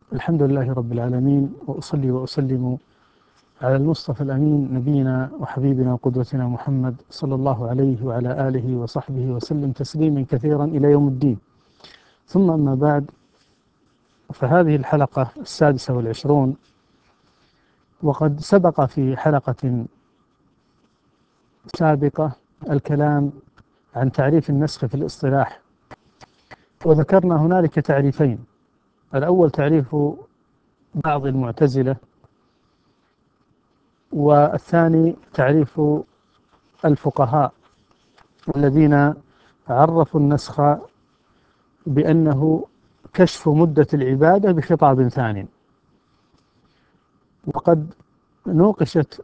الحمد لله رب العالمين، وأصلي وأسلم على المصطفى الأمين نبينا وحبيبنا وقدوتنا محمد صلى الله عليه وعلى آله وصحبه وسلم تسليما كثيرا إلى يوم الدين. ثم أما بعد، فهذه الحلقة 26، وقد سبق في حلقة سابقة الكلام عن تعريف النسخ في الاصطلاح، وذكرنا هنالك تعريفين. الأول تعريف بعض المعتزلة، والثاني تعريف الفقهاء الذين عرفوا النسخ بأنه كشف مدة العبادة بخطاب ثانٍ. وقد نوقشت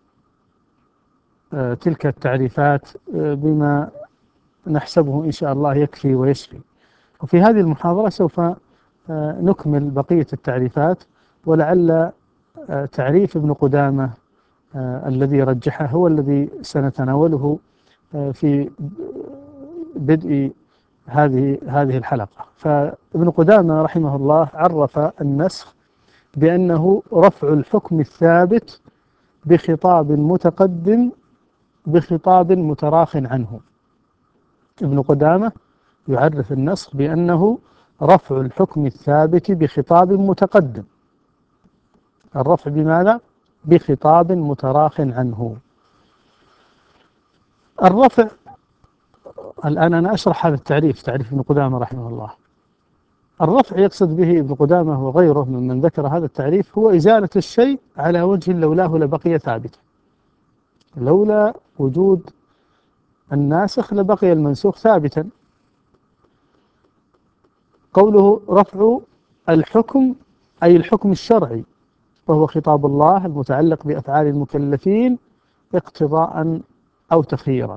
تلك التعريفات بما نحسبه إن شاء الله يكفي ويشفي. وفي هذه المحاضرة سوف نكمل بقية التعريفات، ولعل تعريف ابن قدامة الذي رجحه هو الذي سنتناوله في بدء هذه الحلقة. فابن قدامة رحمه الله عرف النسخ بأنه رفع الحكم الثابت بخطاب متقدم بخطاب متراخ عنه. ابن قدامة يعرف النسخ بأنه رفع الحكم الثابت بخطاب متقدم. الرفع بماذا؟ بخطاب متراخ عنه. الرفع، الآن أنا أشرح هذا التعريف، تعريف ابن قدامة رحمه الله. الرفع يقصد به ابن قدامة وغيره ممن ذكر هذا التعريف هو إزالة الشيء على وجه لولاه لبقي ثابتا. لولا وجود الناسخ لبقي المنسوخ ثابتا. قوله رفع الحكم أي الحكم الشرعي، وهو خطاب الله المتعلق بأفعال المكلفين اقتضاء أو تخييرا.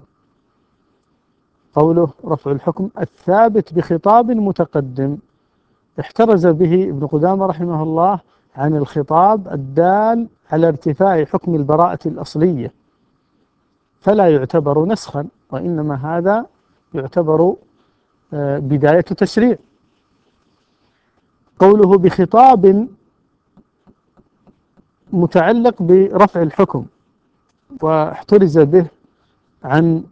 قوله رفع الحكم الثابت بخطاب متقدم، احترز به ابن قدامة رحمه الله عن الخطاب الدال على ارتفاع حكم البراءة الأصلية، فلا يعتبر نسخا، وإنما هذا يعتبر بداية تشريع. قوله بخطاب متعلق برفع الحكم، واحترز به عن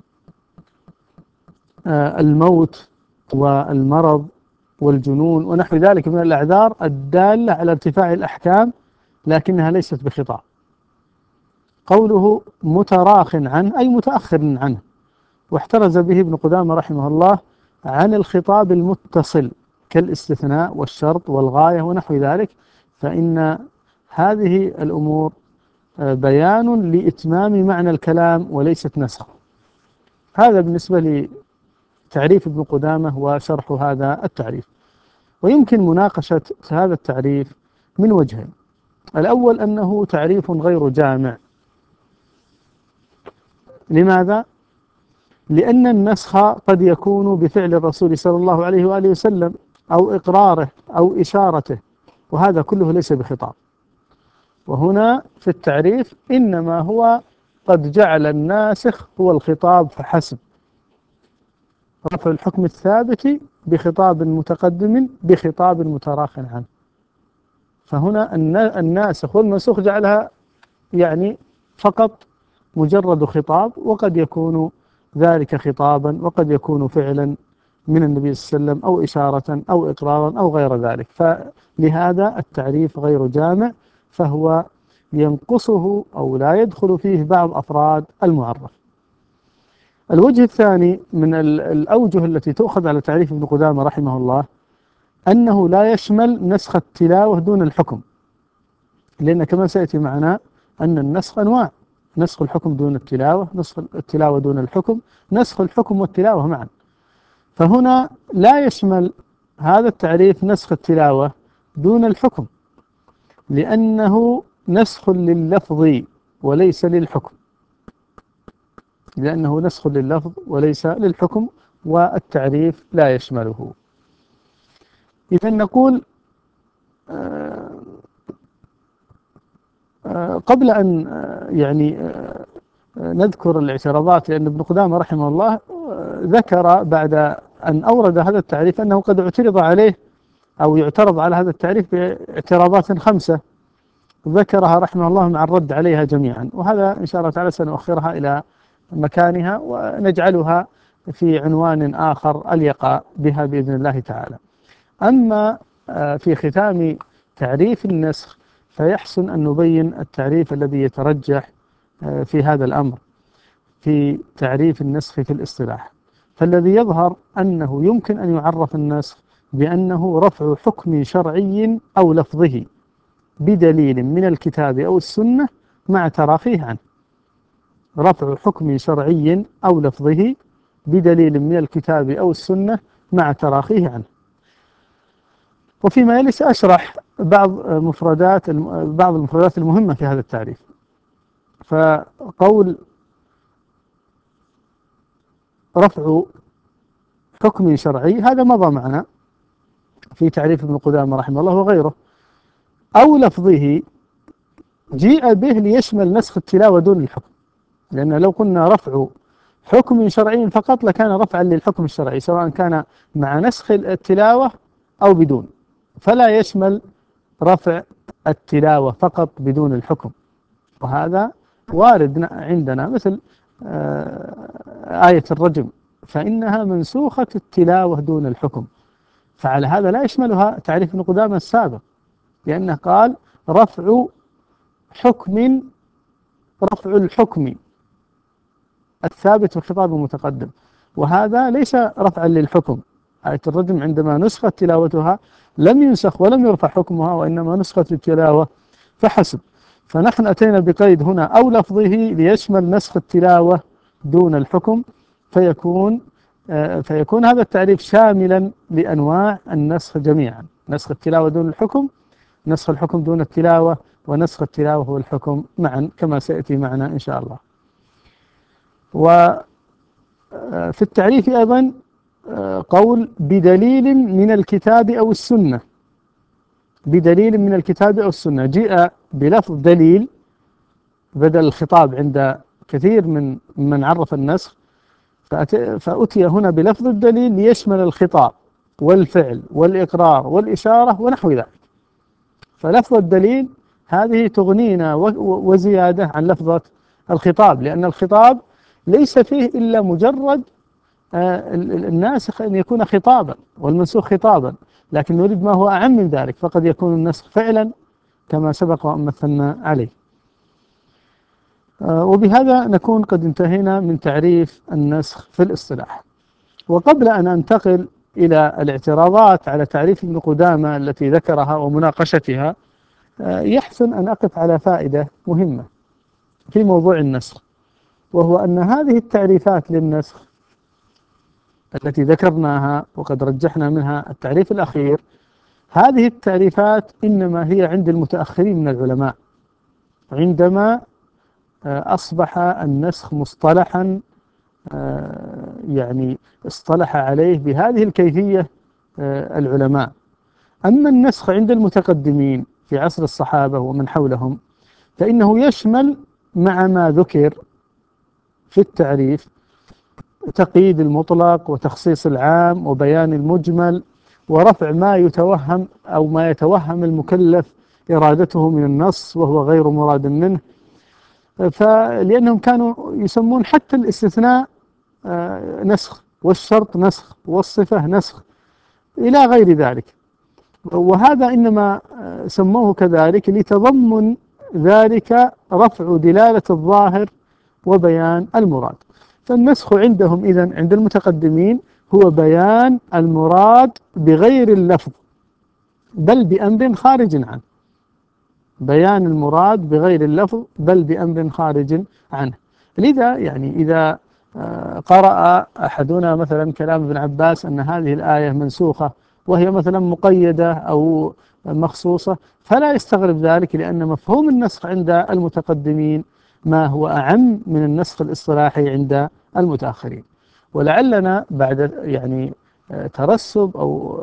الموت والمرض والجنون ونحو ذلك من الأعذار الدالة على ارتفاع الأحكام، لكنها ليست بخطاب. قوله متراخ عنه أي متأخر عنه، واحترز به ابن قدامة رحمه الله عن الخطاب المتصل كالاستثناء والشرط والغاية ونحو ذلك، فإن هذه الأمور بيان لإتمام معنى الكلام وليست نسخ. هذا بالنسبة لتعريف ابن قدامة وشرح هذا التعريف. ويمكن مناقشة هذا التعريف من وجهين. الأول أنه تعريف غير جامع. لماذا؟ لأن النسخ قد يكون بفعل الرسول صلى الله عليه وآله وسلم أو إقراره أو إشارته، وهذا كله ليس بخطاب. وهنا في التعريف إنما هو قد جعل الناسخ هو الخطاب فحسب. رفع الحكم الثابت بخطاب متقدم بخطاب متراخ عنه. فهنا الناسخ والمنسوخ جعلها يعني فقط مجرد خطاب، وقد يكون ذلك خطابا وقد يكون فعلا من النبي صلى الله عليه وسلم أو إشارة أو إقرارا أو غير ذلك. فلهذا التعريف غير جامع، فهو ينقصه أو لا يدخل فيه بعض أفراد المعرف. الوجه الثاني من الأوجه التي تؤخذ على تعريف ابن قدامة رحمه الله أنه لا يشمل نسخ التلاوة دون الحكم، لأن كما سيأتي معنا أن النسخ أنواع: نسخ الحكم دون التلاوة، نسخ التلاوة دون الحكم، نسخ الحكم والتلاوة معا. فهنا لا يشمل هذا التعريف نسخ التلاوة دون الحكم، لأنه نسخ لللفظ وليس للحكم، لأنه نسخ لللفظ وليس للحكم، والتعريف لا يشمله. إذا نقول قبل أن نذكر الاعتراضات، لأن ابن قدامة رحمه الله ذكر بعد أن أورد هذا التعريف أنه قد اعترض عليه أو يعترض على هذا التعريف باعتراضات 5 ذكرها رحمه الله مع الرد عليها جميعا، وهذا إن شاء الله تعالى سنؤخرها إلى مكانها ونجعلها في عنوان آخر أليق بها بإذن الله تعالى. أما في ختام تعريف النسخ فيحسن أن نبين التعريف الذي يترجح في هذا الأمر في تعريف النسخ في الاصطلاح. فالذي يظهر أنه يمكن أن يعرف النسخ بأنه رفع حكم شرعي أو لفظه بدليل من الكتاب أو السنة مع تراخيه عنه. رفع حكم شرعي أو لفظه بدليل من الكتاب أو السنة مع تراخيه عنه. وفيما يلي سأشرح بعض المفردات المهمة في هذا التعريف. فقول رفع حكم شرعي هذا مضى معنا في تعريف ابن قدامة رحمه الله وغيره. أو لفظه جيء به ليشمل نسخ التلاوة دون الحكم، لأن لو قلنا رفع حكم شرعي فقط لكان رفعا للحكم الشرعي سواء كان مع نسخ التلاوة أو بدون، فلا يشمل رفع التلاوة فقط بدون الحكم. وهذا وارد عندنا مثل آية الرجم فإنها منسوخة التلاوة دون الحكم، فعلى هذا لا يشملها تعريف ابن قدامة السابق، لأنه قال رفع الحكم الثابت في الخطاب المتقدم، وهذا ليس رفعا للحكم. آية الرجم عندما نسخت تلاوتها لم ينسخ ولم يرفع حكمها، وإنما نسخت التلاوة فحسب. فنحن أتينا بقيد هنا أو لفظه ليشمل نسخ التلاوة دون الحكم، فيكون هذا التعريف شاملا لأنواع النسخ جميعا: نسخ التلاوة دون الحكم، نسخ الحكم دون التلاوة، ونسخ التلاوة والحكم معا كما سيأتي معنا إن شاء الله. وفي التعريف أيضا قول بدليل من الكتاب أو السنة. بدليل من الكتاب أو السنة جاء بلفظ دليل بدل الخطاب عند كثير من عرف النسخ، فأتي هنا بلفظ الدليل ليشمل الخطاب والفعل والإقرار والإشارة ونحو ذلك. فلفظ الدليل هذه تغنينا وزيادة عن لفظة الخطاب، لأن الخطاب ليس فيه إلا مجرد الناسخ أن يكون خطابا والمنسوخ خطابا، لكن نريد ما هو أعم من ذلك، فقد يكون النسخ فعلا كما سبق وأن مثلنا عليه. وبهذا نكون قد انتهينا من تعريف النسخ في الاصطلاح. وقبل أن أنتقل إلى الاعتراضات على تعريف ابن قدامة التي ذكرها ومناقشتها، يحسن أن أقف على فائدة مهمة في موضوع النسخ، وهو أن هذه التعريفات للنسخ التي ذكرناها وقد رجحنا منها التعريف الأخير، هذه التعريفات إنما هي عند المتأخرين من العلماء، عندما أصبح النسخ مصطلحا يعني اصطلح عليه بهذه الكيفية العلماء. أما النسخ عند المتقدمين في عصر الصحابة ومن حولهم فإنه يشمل مع ما ذكر في التعريف تقييد المطلق وتخصيص العام وبيان المجمل ورفع ما يتوهم أو ما يتوهم المكلف إرادته من النص وهو غير مراد منه، فلأنهم كانوا يسمون حتى الاستثناء نسخ، والشرط نسخ، والصفة نسخ إلى غير ذلك. وهذا إنما سموه كذلك لتضمن ذلك رفع دلالة الظاهر وبيان المراد. فالنسخ عندهم إذن عند المتقدمين هو بيان المراد بغير اللفظ بل بأمر خارج عنه، بيان المراد بغير اللفظ بل بأمر خارج عنه. لذا يعني إذا قرأ أحدنا مثلا كلام ابن عباس أن هذه الآية منسوخة وهي مثلا مقيدة أو مخصوصة فلا يستغرب ذلك، لأن مفهوم النسخ عند المتقدمين ما هو أعم من النسخ الاصطلاحي عند المتأخرين. ولعلنا بعد يعني ترسب أو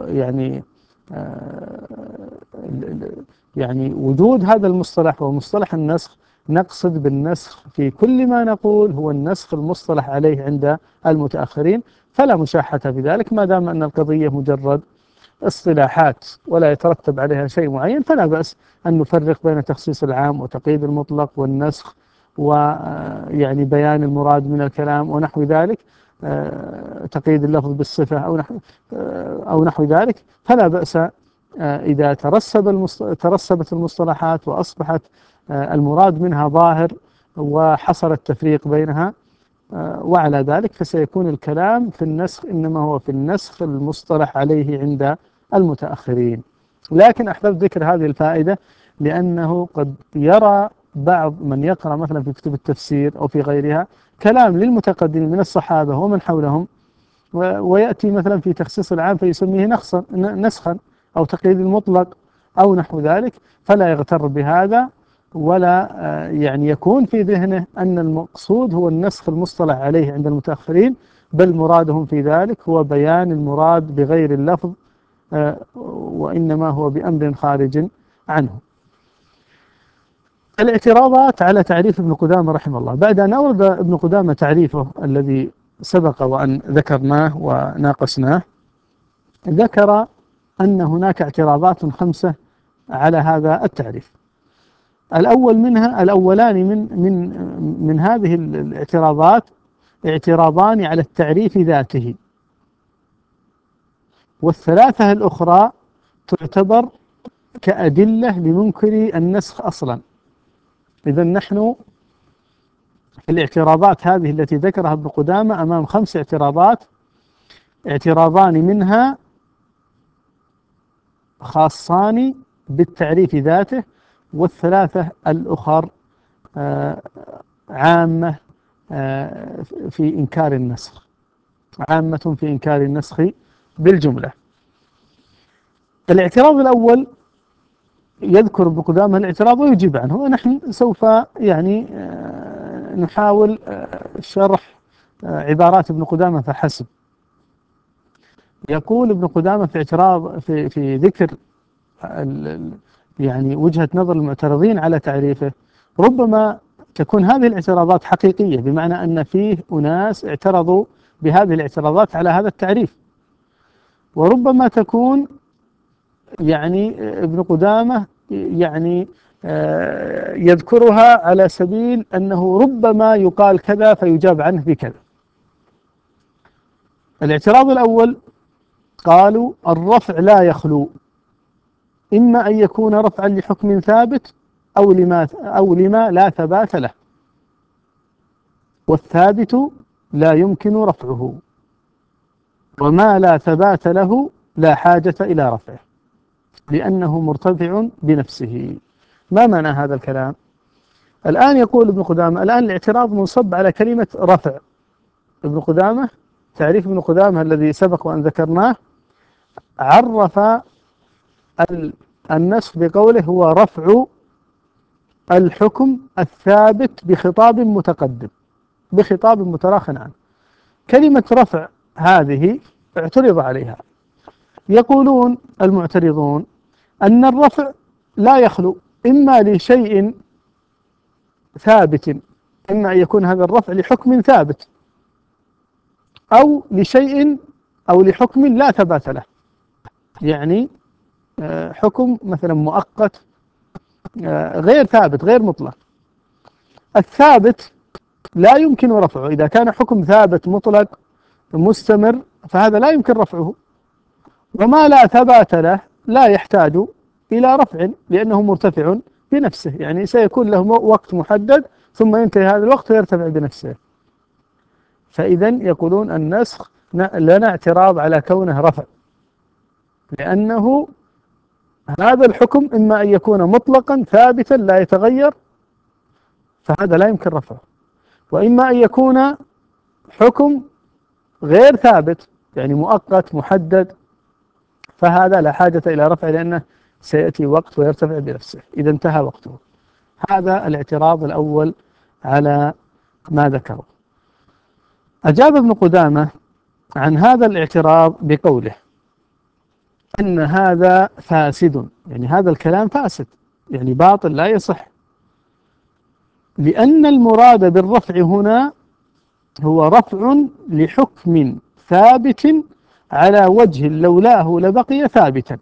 يعني وجود هذا المصطلح ومصطلح النسخ نقصد بالنسخ في كل ما نقول هو النسخ المصطلح عليه عند المتأخرين، فلا مشاحة في ذلك ما دام أن القضية مجرد اصطلاحات ولا يترتب عليها شيء معين، فلا بأس أن نفرق بين تخصيص العام وتقييد المطلق والنسخ ويعني بيان المراد من الكلام ونحو ذلك، تقييد اللفظ بالصفة أو نحو ذلك. فلا بأس إذا ترسبت المصطلحات وأصبحت المراد منها ظاهر وحصل التفريق بينها، وعلى ذلك فسيكون الكلام في النسخ إنما هو في النسخ المصطلح عليه عند المتأخرين. لكن أحببت ذكر هذه الفائدة لأنه قد يرى بعض من يقرأ مثلا في كتب التفسير أو في غيرها كلام للمتقدمين من الصحابة ومن حولهم، ويأتي مثلا في تخصيص العام فيسميه نسخا أو تقييد المطلق أو نحو ذلك، فلا يغتر بهذا ولا يعني يكون في ذهنه أن المقصود هو النسخ المصطلح عليه عند المتأخرين، بل مرادهم في ذلك هو بيان المراد بغير اللفظ، وإنما هو بأمر خارج عنه. الاعتراضات على تعريف ابن قدامة رحمه الله. بعد أن أورد ابن قدامة تعريفه الذي سبق وأن ذكرناه وناقشناه، ذكر أن هناك اعتراضات 5 على هذا التعريف. الأولان من هذه الاعتراضات اعتراضان على التعريف ذاته، والثلاثة الأخرى تعتبر كأدلة لمنكر النسخ أصلا. إذا نحن في الاعتراضات هذه التي ذكرها ابن قدامة أمام 5 اعتراضات، اعتراضان منها خاصان بالتعريف ذاته، والثلاثة الأخر عامة في إنكار النسخ، عامة في إنكار النسخ بالجملة. الاعتراض الأول يذكر ابن قدامة الاعتراض ويجيب عنه، ونحن سوف يعني نحاول شرح عبارات ابن قدامة فحسب. يقول ابن قدامة في اعتراض في ذكر يعني وجهة نظر المعترضين على تعريفه، ربما تكون هذه الاعتراضات حقيقية، بمعنى أن فيه أناس اعترضوا بهذه الاعتراضات على هذا التعريف، وربما تكون يعني ابن قدامة يعني يذكرها على سبيل أنه ربما يقال كذا فيجاب عنه بكذا. الاعتراض الأول قالوا الرفع لا يخلو، إما أن يكون رفعا لحكم ثابت أو لما لا ثبات له، والثابت لا يمكن رفعه، وما لا ثبات له لا حاجة إلى رفعه لأنه مرتفع بنفسه. ما معنى هذا الكلام؟ الآن يقول ابن قدامة، الآن الاعتراض منصب على كلمة رفع. ابن قدامة تعريف ابن قدامة الذي سبق وأن ذكرناه عرف النسخ بقوله هو رفع الحكم الثابت بخطاب متقدم، بخطاب متراخٍ عنه. كلمة رفع هذه اعترض عليها، يقولون المعترضون أن الرفع لا يخلو إما لشيء ثابت، إما أن يكون هذا الرفع لحكم ثابت أو لشيء أو لحكم لا ثبات له، يعني حكم مثلا مؤقت غير ثابت غير مطلق. الثابت لا يمكن رفعه، إذا كان حكم ثابت مطلق مستمر فهذا لا يمكن رفعه، وما لا ثبات له لا يحتاج إلى رفع لأنه مرتفع بنفسه، يعني سيكون له وقت محدد ثم ينتهي هذا الوقت ويرتفع بنفسه. فإذا يقولون النسخ لنا اعتراض على كونه رفع، لأنه هذا الحكم إما أن يكون مطلقا ثابتا لا يتغير فهذا لا يمكن رفعه، وإما أن يكون حكم غير ثابت يعني مؤقت محدد فهذا لا حاجة إلى رفع لأنه سيأتي وقت ويرتفع بنفسه إذا انتهى وقته. هذا الاعتراض الأول على ما ذكره. أجاب ابن قدامة عن هذا الاعتراض بقوله أن هذا فاسد، يعني هذا الكلام فاسد يعني باطل لا يصح، لأن المراد بالرفع هنا هو رفع لحكم ثابت على وجه لولاه لبقي ثابتا.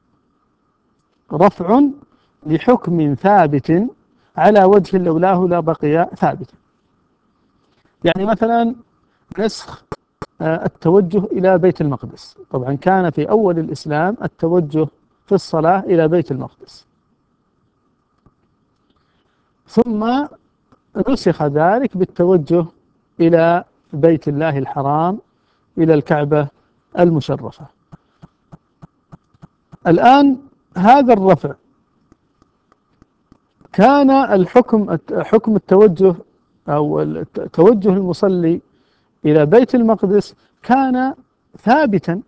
رفع لحكم ثابت على وجه لولاه لبقي ثابتا. يعني مثلا نسخ التوجه إلى بيت المقدس. طبعا كان في أول الإسلام التوجه في الصلاة إلى بيت المقدس، ثم نسخ ذلك بالتوجه إلى بيت الله الحرام، إلى الكعبة المشرفة. الآن هذا الرفع كان حكم التوجه أو توجه المصلي إلى بيت المقدس كان ثابتا،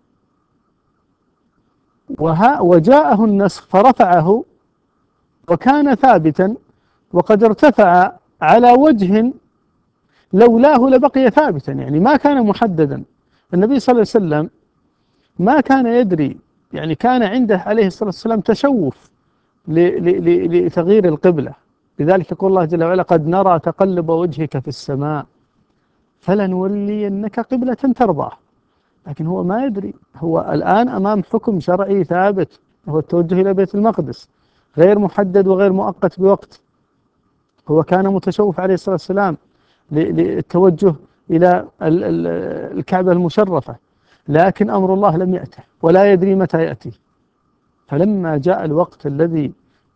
وجاءه النسخ فرفعه وكان ثابتا، وقد ارتفع على وجه لولاه لبقي ثابتا، يعني ما كان محددا. النبي صلى الله عليه وسلم ما كان يدري، يعني كان عنده عليه الصلاة والسلام تشوف لتغيير القبلة. لذلك يقول الله جل وعلا: قد نرى تقلب وجهك في السماء فلنولينك قبلة ترضاه. لكن هو ما يدري، هو الآن أمام حكم شرعي ثابت، هو التوجه إلى بيت المقدس، غير محدد وغير مؤقت بوقت. هو كان متشوف عليه الصلاة والسلام للتوجه إلى الكعبة المشرفة، لكن أمر الله لم يأته ولا يدري متى يأتي. فلما جاء الوقت الذي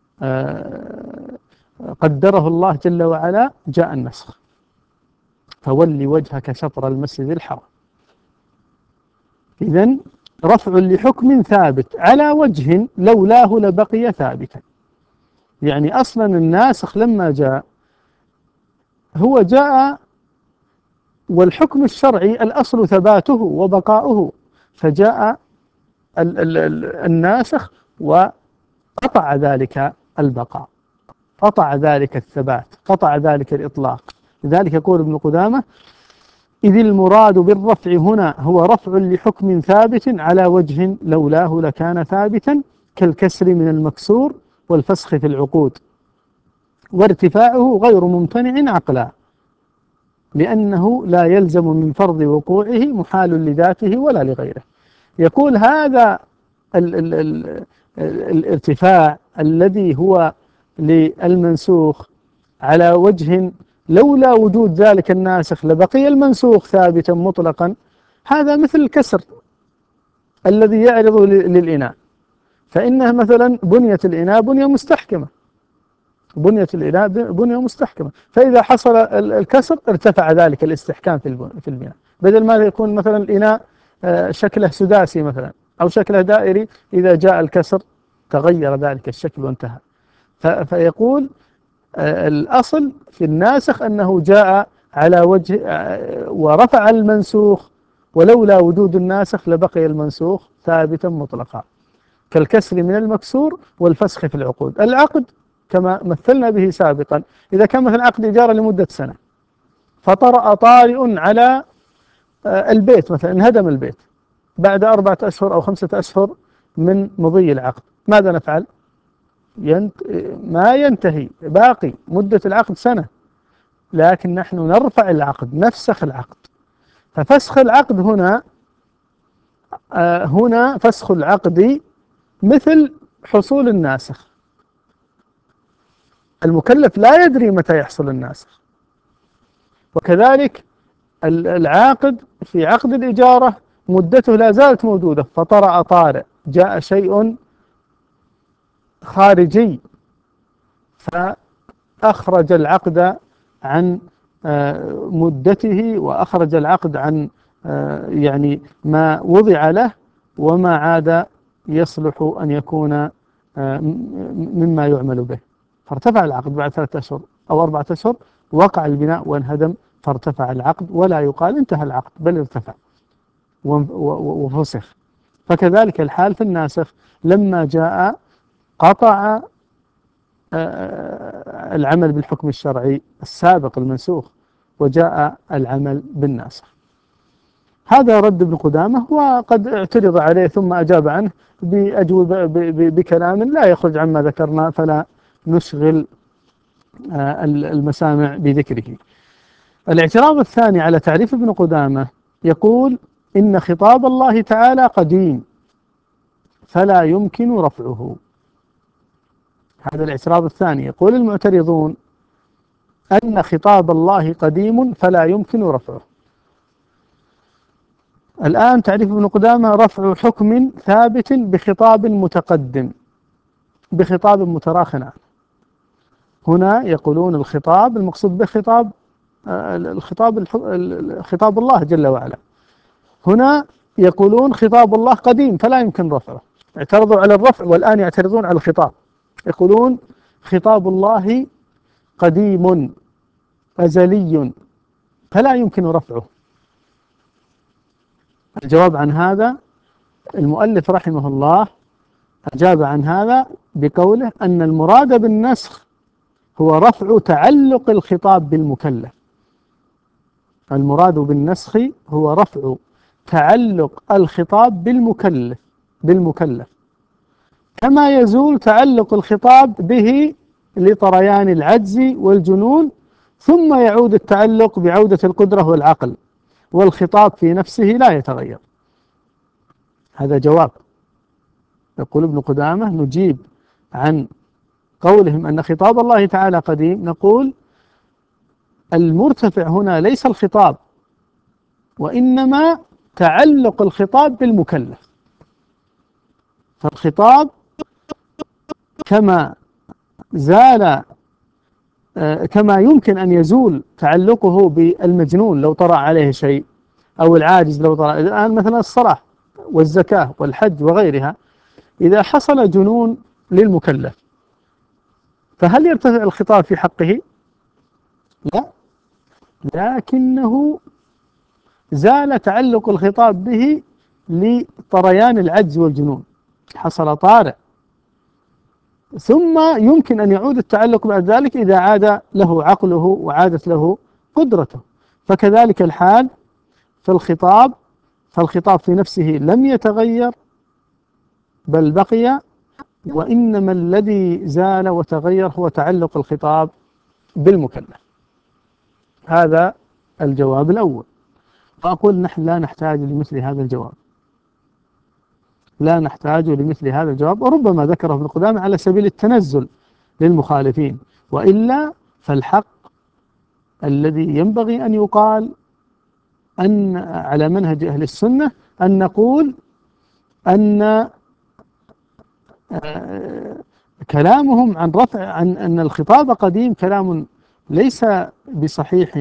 قدره الله جل وعلا جاء النسخ: فول وجهك شطر المسجد الحرام. إذن رفع لحكم ثابت على وجه لولاه لبقي ثابتا. يعني أصلا الناسخ لما جاء هو جاء والحكم الشرعي الأصل ثباته وبقاؤه، فجاء الناسخ وقطع ذلك البقاء، قطع ذلك الثبات، قطع ذلك الإطلاق. لذلك يقول ابن قدامة: إذ المراد بالرفع هنا هو رفع لحكم ثابت على وجه لولاه لكان ثابتا، كالكسر من المكسور والفسخ في العقود، وارتفاعه غير ممتنع عقلا، لأنه لا يلزم من فرض وقوعه محال لذاته ولا لغيره. يقول هذا الارتفاع الذي هو للمنسوخ على وجه لولا وجود ذلك الناسخ لبقي المنسوخ ثابتا مطلقا، هذا مثل الكسر الذي يعرض للإناء، فإنها مثلا بنية الإناء بنية مستحكمة، بنية الإناء بنية مستحكمة، فإذا حصل الكسر ارتفع ذلك الاستحكام في البناء. بدل ما يكون مثلا الإناء شكله سداسي مثلا أو شكله دائري، إذا جاء الكسر تغير ذلك الشكل وانتهى. فيقول الأصل في الناسخ أنه جاء على وجه ورفع المنسوخ، ولولا وجود الناسخ لبقي المنسوخ ثابتا مطلقا، كالكسر من المكسور والفسخ في العقود. العقد كما مثلنا به سابقا، إذا كان مثلا عقد إجارة لمدة سنة فطرأ طارئ على البيت، مثلا انهدم البيت بعد 4 أشهر أو 5 أشهر من مضي العقد، ماذا نفعل؟ ما ينتهي، باقي مدة العقد سنة، لكن نحن نرفع العقد، نفسخ العقد. ففسخ العقد هنا فسخ العقد مثل حصول الناسخ. المكلف لا يدري متى يحصل الناسخ، وكذلك العاقد في عقد الإجارة مدته لا زالت موجودة، فطرأ طارئ، جاء شيء خارجي فأخرج العقد عن مدته، وأخرج العقد عن يعني ما وضع له، وما عاد يصلح أن يكون مما يعمل به، فارتفع العقد بعد 3 أشهر أو 4 أشهر، وقع البناء وانهدم، فارتفع العقد، ولا يقال انتهى العقد بل ارتفع وفسخ. فكذلك الحال في الناسخ، لما جاء قطع العمل بالحكم الشرعي السابق المنسوخ، وجاء العمل بالناسخ. هذا رد ابن قدامة، وقد اعترض عليه ثم أجاب عنه بأجوبة بكلام لا يخرج عما ذكرنا، فلا نشغل المسامع بذكره. الاعتراض الثاني على تعريف ابن قدامة، يقول: إن خطاب الله تعالى قديم فلا يمكن رفعه. هذا الاعتراض الثاني. يقول المعترضون أن خطاب الله قديم فلا يمكن رفعه. الآن تعريف ابن قدامة: رفع حكم ثابت بخطاب متقدم بخطاب متراخٍ عنه. هنا يقولون الخطاب المقصود به خطاب الله جل وعلا. هنا يقولون خطاب الله قديم فلا يمكن رفعه. اعترضوا على الرفع والآن يعترضون على الخطاب. يقولون خطاب الله قديم أزلي فلا يمكن رفعه. الجواب عن هذا: المؤلف رحمه الله أجاب عن هذا بقوله أن المراد بالنسخ هو رفع تعلق الخطاب بالمكلف. المراد بالنسخ هو رفع تعلق الخطاب بالمكلف كما يزول تعلق الخطاب به لطريان العجز والجنون، ثم يعود التعلق بعودة القدرة والعقل، والخطاب في نفسه لا يتغير. هذا جواب. يقول ابن قدامة: نجيب عن قولهم أن خطاب الله تعالى قديم، نقول المرتفع هنا ليس الخطاب وإنما تعلق الخطاب بالمكلف. فالخطاب كما يمكن أن يزول تعلقه بالمجنون لو طرأ عليه شيء، أو العاجز لو طرأ. الآن مثلا الصلاة والزكاة والحج وغيرها، إذا حصل جنون للمكلف فهل يرتفع الخطاب في حقه؟ لا، لكنه زال تعلق الخطاب به لطريان العجز والجنون، حصل طارئ، ثم يمكن أن يعود التعلق بعد ذلك إذا عاد له عقله وعادت له قدرته. فكذلك الحال في الخطاب، فالخطاب في نفسه لم يتغير بل بقي، وإنما الذي زال وتغير هو تعلق الخطاب بالمكلف. هذا الجواب الأول. وأقول نحن لا نحتاج لمثل هذا الجواب، لا نحتاج لمثل هذا الجواب، وربما ذكره ابن قدامة على سبيل التنزل للمخالفين، وإلا فالحق الذي ينبغي أن يقال أن على منهج أهل السنة أن نقول أن كلامهم عن أن الخطاب قديم كلام ليس بصحيح،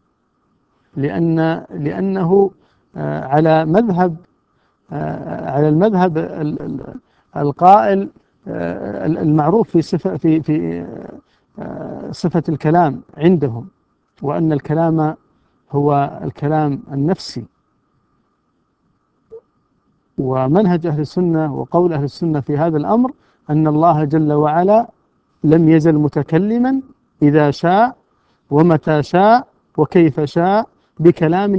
لأنه على المذهب القائل المعروف في صفة الكلام عندهم، وأن الكلام هو الكلام النفسي. ومنهج أهل السنة وقول أهل السنة في هذا الأمر أن الله جل وعلا لم يزل متكلما إذا شاء ومتى شاء وكيف شاء بكلام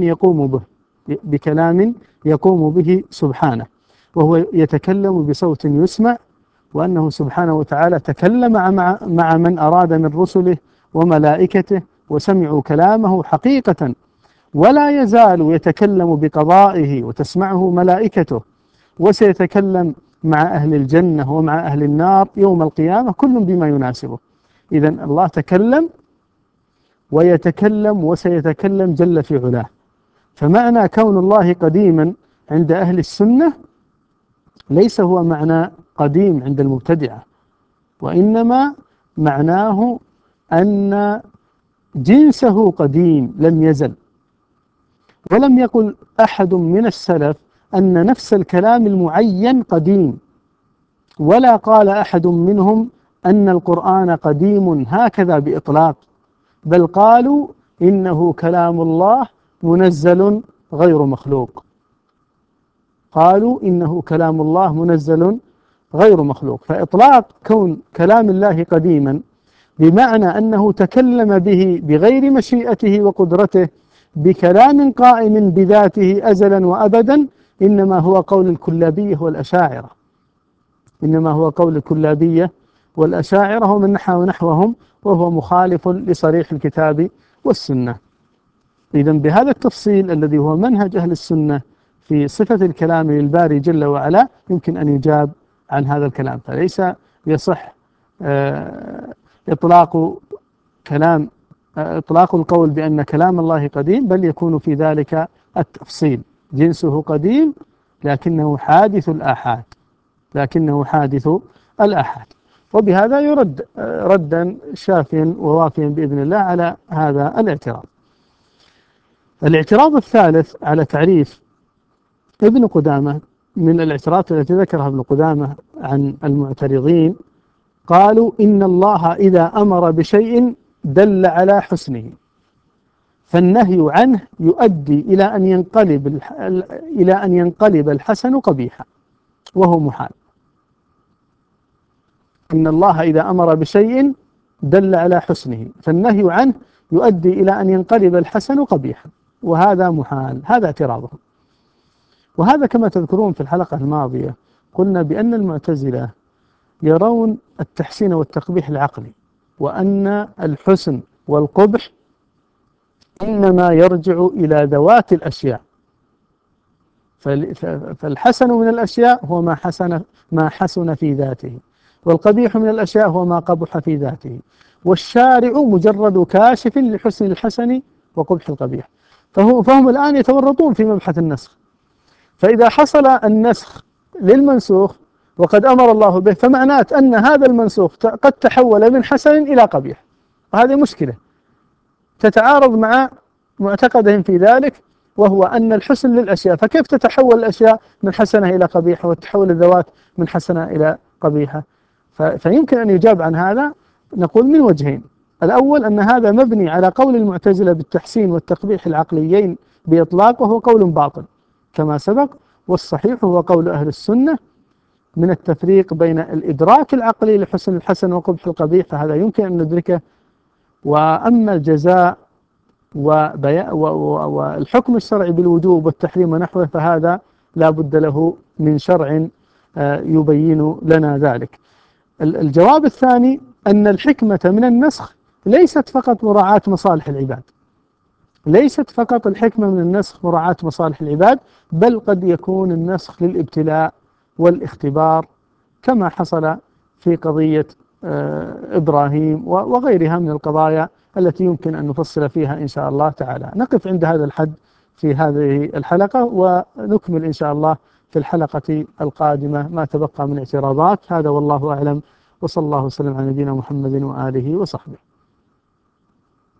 يقوم به سبحانه، وهو يتكلم بصوت يسمع، وأنه سبحانه وتعالى تكلم مع من أراد من رسله وملائكته وسمعوا كلامه حقيقة، ولا يزال يتكلم بقضائه وتسمعه ملائكته، وسيتكلم مع أهل الجنة ومع أهل النار يوم القيامة كل بما يناسبه. إذن الله تكلم ويتكلم وسيتكلم جل في علاه. فمعنى كون الله قديما عند أهل السنة ليس هو معنى قديم عند المبتدعة، وإنما معناه أن جنسه قديم لم يزل. ولم يقل أحد من السلف أن نفس الكلام المعين قديم، ولا قال أحد منهم أن القرآن قديم هكذا بإطلاق، بل قالوا إنه كلام الله منزل غير مخلوق. قالوا إنه كلام الله منزل غير مخلوق. فإطلاق كون كلام الله قديما بمعنى أنه تكلم به بغير مشيئته وقدرته بكلام قائم بذاته أزلا وأبدا، إنما هو قول الكلابية والأشاعرة، ومن نحوهم، وهو مخالف لصريح الكتاب والسنة. إذن بهذا التفصيل الذي هو منهج أهل السنة في صفة الكلام للباري جل وعلا يمكن أن يجاب عن هذا الكلام. فليس يصح إطلاق كلام إطلاق القول بأن كلام الله قديم، بل يكون في ذلك التفصيل. جنسه قديم لكنه حادث الآحاد، وبهذا يرد ردا شافيا ووافيا بإذن الله على هذا الاعتراض. الاعتراض الثالث على تعريف ابن قدامة، من الاعتراضات التي ذكرها ابن قدامة عن المعترضين، قالوا إن الله إذا أمر بشيء دل على حسنه، فالنهي عنه يؤدي إلى أن ينقلب الحسن قبيحا، وهو محال. إن الله إذا أمر بشيء دل على حسنه، فالنهي عنه يؤدي إلى أن ينقلب الحسن قبيحا، وهذا محال. هذا اعتراضهم. وهذا كما تذكرون في الحلقة الماضية قلنا بأن المعتزلة يرون التحسين والتقبيح العقلي، وأن الحسن والقبح إنما يرجع إلى ذوات الأشياء. فالحسن من الأشياء هو ما حسن في ذاته، والقبيح من الأشياء هو ما قبح في ذاته، والشارع مجرد كاشف لحسن الحسن وقبح القبيح. فهم الآن يتورطون في مبحث النسخ. فإذا حصل النسخ للمنسوخ وقد أمر الله به، فمعنات أن هذا المنسوخ قد تحول من حسن إلى قبيح، وهذه مشكلة تتعارض مع معتقدهم في ذلك، وهو أن الحسن للأشياء، فكيف تتحول الأشياء من حسنة إلى قبيحة، وتتحول الذوات من حسنة إلى قبيحة؟ فيمكن أن يجاب عن هذا، نقول من وجهين. الأول أن هذا مبني على قول المعتزلة بالتحسين والتقبيح العقليين بإطلاق، وهو قول باطل كما سبق. والصحيح هو قول أهل السنة من التفريق بين الإدراك العقلي لحسن الحسن وقبح القبيح، فهذا يمكن أن ندركه. وأما الجزاء والحكم الشرعي بالوجوب والتحريم ونحوه، فهذا لا بد له من شرع يبين لنا ذلك. الجواب الثاني أن الحكمة من النسخ ليست فقط مراعاة مصالح العباد، ليست فقط الحكمة من النسخ مراعاة مصالح العباد، بل قد يكون النسخ للابتلاء والاختبار، كما حصل في قضية إبراهيم وغيرها من القضايا التي يمكن أن نفصل فيها إن شاء الله تعالى. نقف عند هذا الحد في هذه الحلقة، ونكمل إن شاء الله في الحلقة القادمة ما تبقى من اعتراضات. هذا والله أعلم، وصلى الله وسلم على نبينا محمد وآله وصحبه.